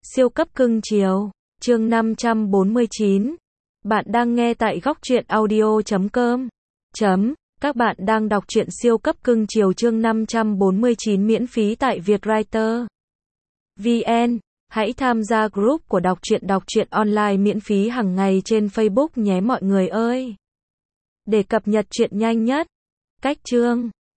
Siêu cấp cưng chiều, chương 549. Bạn đang nghe tại góc truyện audio.com. Các bạn đang đọc truyện siêu cấp cưng chiều chương 549 miễn phí tại Vietwriter VN. Hãy tham gia group của đọc truyện online miễn phí hàng ngày trên Facebook nhé mọi người ơi. Để cập nhật truyện nhanh nhất. Cách chương